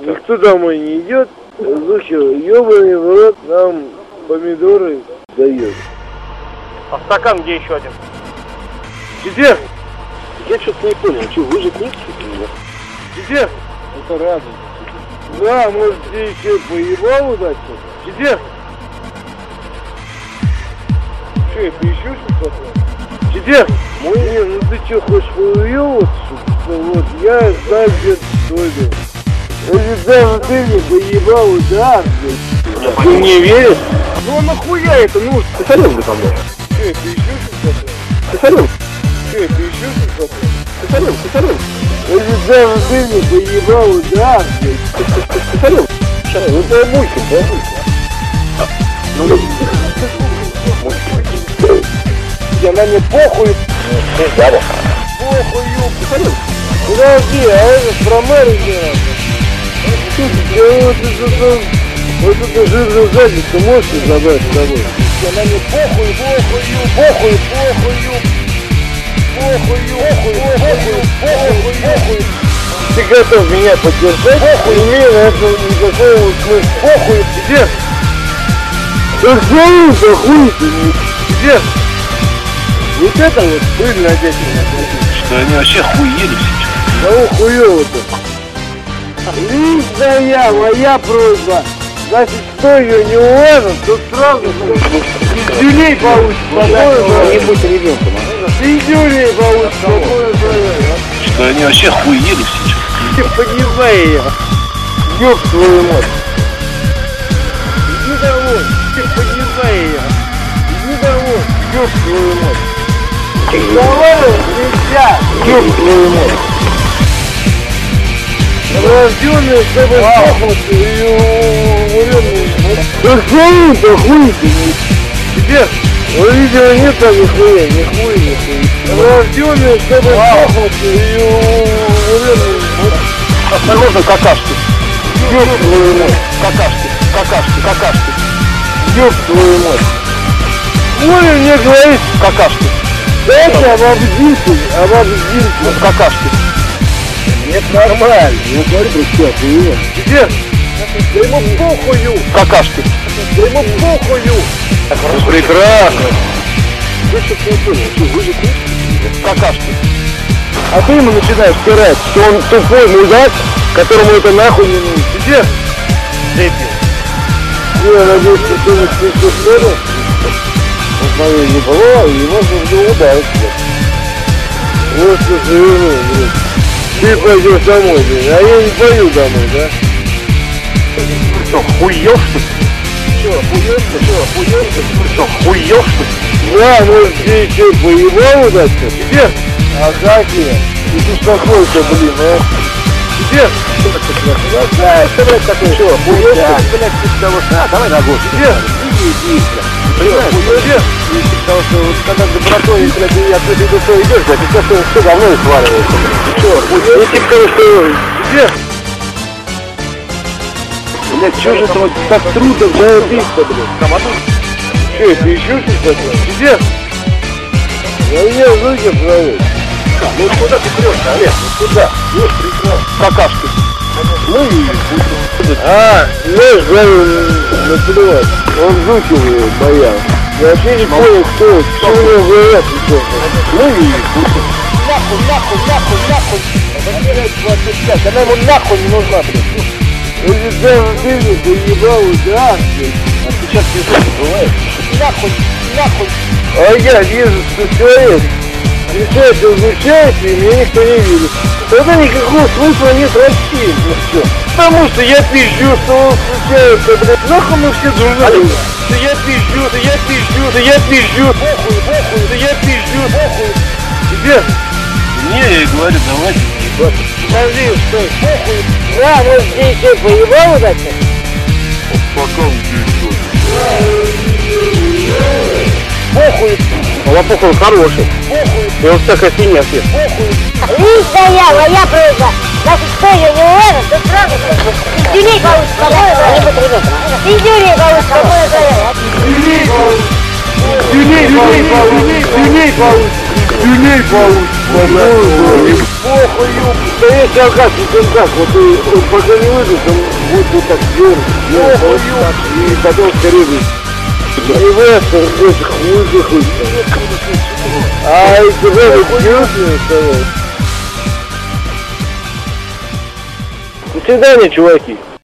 Никто домой не идет. Зухер, ёбаный в рот, нам помидоры дает. А стакан где еще один? Где? Я что-то не понял, что, вы же книжки или нет? Где? Это радость. Да, может, ты еще поебал удачно? Где? Че, ты еще что-то? Где? Не, ну ты что, хочешь поуёбываться? Вот, я знаю, где твой дом. Если даже ты мне поебал удар, блядь. Ты мне веришь? Ну а нахуя это нужно? Ты солён там, да? Че, ты еще что-то? Ты солён? Че, ты еще что-то? Ты солён, ты солён. Если даже ты мне поебал удар, блядь. Ты солён. Сейчас, ну дай мультик, дай мультик. Ну, Я на мне похуй. да. Похуй, ёб. Ты солён. Подожди, а это про мэра не надо. Вот это жирную задницу можешь забрать с собой? Я на мне похуй, похуй. Ты готов меня поддержать? Похуй, не на это никакого смысла. Похуй, где? Да хуй ты, где? Вот это вот пыль на детях. Что они вообще хуели все. Кого хуёво-то? Личная моя просьба. Значит, кто ее не уложит, то сразу пиздюлей получится. Не будь ребенком, а? Пиздюлей получится. Что они вообще хуели все. Ты понимай ее. Ёб твою мать. Иди домой. Ты понимай ее. Иди домой. Ёб твою мать. Давай, нельзя. Ёб твою мать. Рождённый, чтобы сдохнуть и умеренный. Да хуй ты. Где? Ну, видео нет там нихуя. Рождённый, чтобы сдохнуть и умеренный. Осторожно, какашки. Ёб твою мать. Какашки. Ёб твою мать. Хули мне говорит Какашки. дайте обобдите. Какашки. Нет, нормально. Ну, говори, друзья, хуйня. Где? Да ему похую. Какашки. Да ему похую. Прекрасно. Я что-то не понял, что, вы же книжки? Какашки. А ты ему начинаешь стирать, что он тупой мудак, которому это нахуй не нужно. Где? Дебил. Я надеюсь, что ты не спишешь следу. Вот мое не было, и его нужно ударить. Вот что завернул, блин. Ты пойдешь домой, блин, а я не пойду домой, да? Что, хуёв, что ли? Что, хуёв, что ли? Да, может, ты еще поебал удачно? Где? А как я? Ты тут какой-то, блин, а? Где? Да, это, блядь, такой, что, хуёв, блядь, ты того, давай на год. Где? Иди, Понимаешь, где? потому что вот, когда добротой, блядь, и открытой душой идешь, блядь, и сейчас все говно и сваливается. Что, я тебе скажу, что... Где? Блядь, что же это вот так трудно заебись-то, блядь? Че, ты еще что-то? Где? Я меня руки провел. Ну куда ты прешь, Олег? Ну куда? Ну, прекрасно. Какашки. Ну и знаешь, наплевать. Он Зухер боял. Я вообще не понял, что у него говорят еще. Ну и нахуй. Она ему нахуй не нужна, блядь. Если даже ты мне поебал, да, блядь. А сейчас пиздец бывает. Нахуй. А я вижу, что человек решает изучается, и меня никто не видит. Тогда никакого смысла нет расти. Ну все. Потому что я пизжу, что он случается, блядь. Нахуй мы все дружны. Да я пизжу. Похуй. Тебе? Не, я и говорю, давайте ебаться. Подожди, стой, похуй. Да, может, ты еще поебал удачно? Пока он Похуй. Лопух он хороший. Похуй. И он всякая фигня съест. Личная моя просьба. Значит, кто ее не уложит, то сразу пиздюлей получится. Не будь ребенком. Пиздюлей получится. Дюлей получится. Похуй, Да если алкаш, он как, вот он пока не выйдет, он будет вот так вверх, и потом скорее выйдет. И в это, хуй захуй. Ай, ты же до свидания, чуваки.